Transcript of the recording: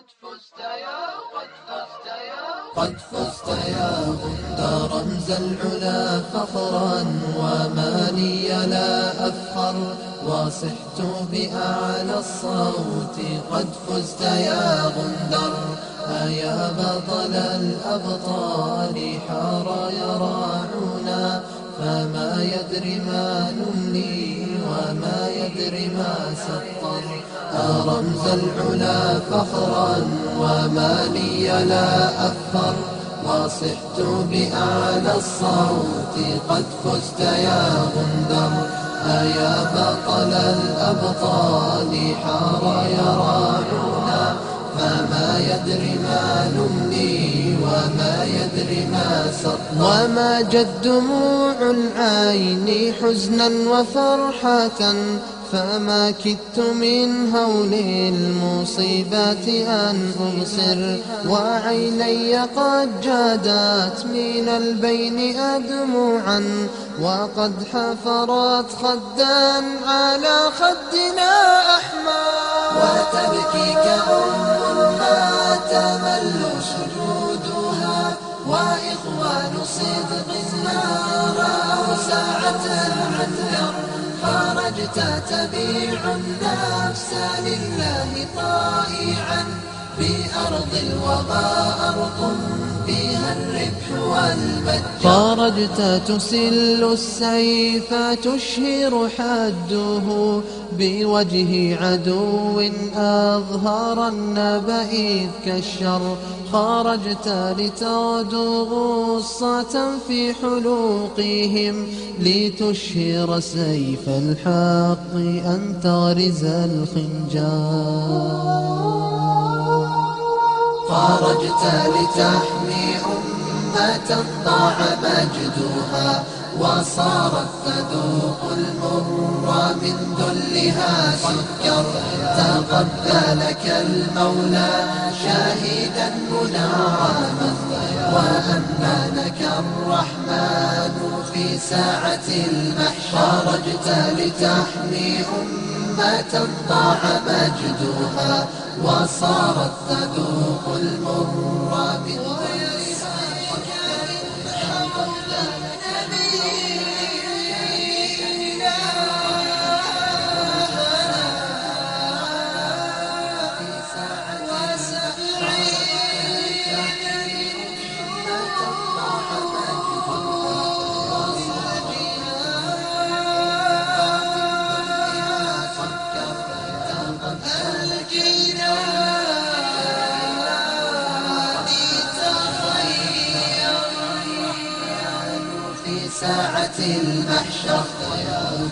قد فزت يا غندا رمز العلا فخرا، وما لي لا أفخر وصحت بأعلى الصوت. قد فزت يا غندر يا بطل الأبطال، حار يراعنا فما يدري ما نملي وما يدري ما سطر. رمز العلا فخرا وما لي لا أفخر وصحت بأعلى الصوت. قد فزت يا غندر يا بطل الأبطال، حار يراعنا فما يدري ما نملي وما يدري ما سطر. وما جد دموع العين حزنا وفرحة، فما كدت من هول المصيبات أن أبصر. وعيني قد جادت من البين أدموعا، وقد حفرت خدا على خدنا أحمر. وتبكي كأم ما تمل سجودها، وإخوان صدق ما رأوا ساعة العذر. خرجت تبيع النفس لله طائعا، بأرض الوباء أرض فيها الربح والمجد. خرجت تسل السيف تشهر حده، بوجه عدو أظهر النبئ كالشر. خرجت لتغدو غصة في حلوقهم، لتشهر سيف الحق أن تغرز الخنجر. خرجت لتحمي أمة ضاع مجدها، وصارت تذوق المر من ذلها سكر. تقبلك المولى شاهدا منعما، وأمنك الرحمن في ساعة المحشر. خرجت لتحمي أمة ضاع مجدها، وصارت تذوق المر من ذلها ساعة المحشر.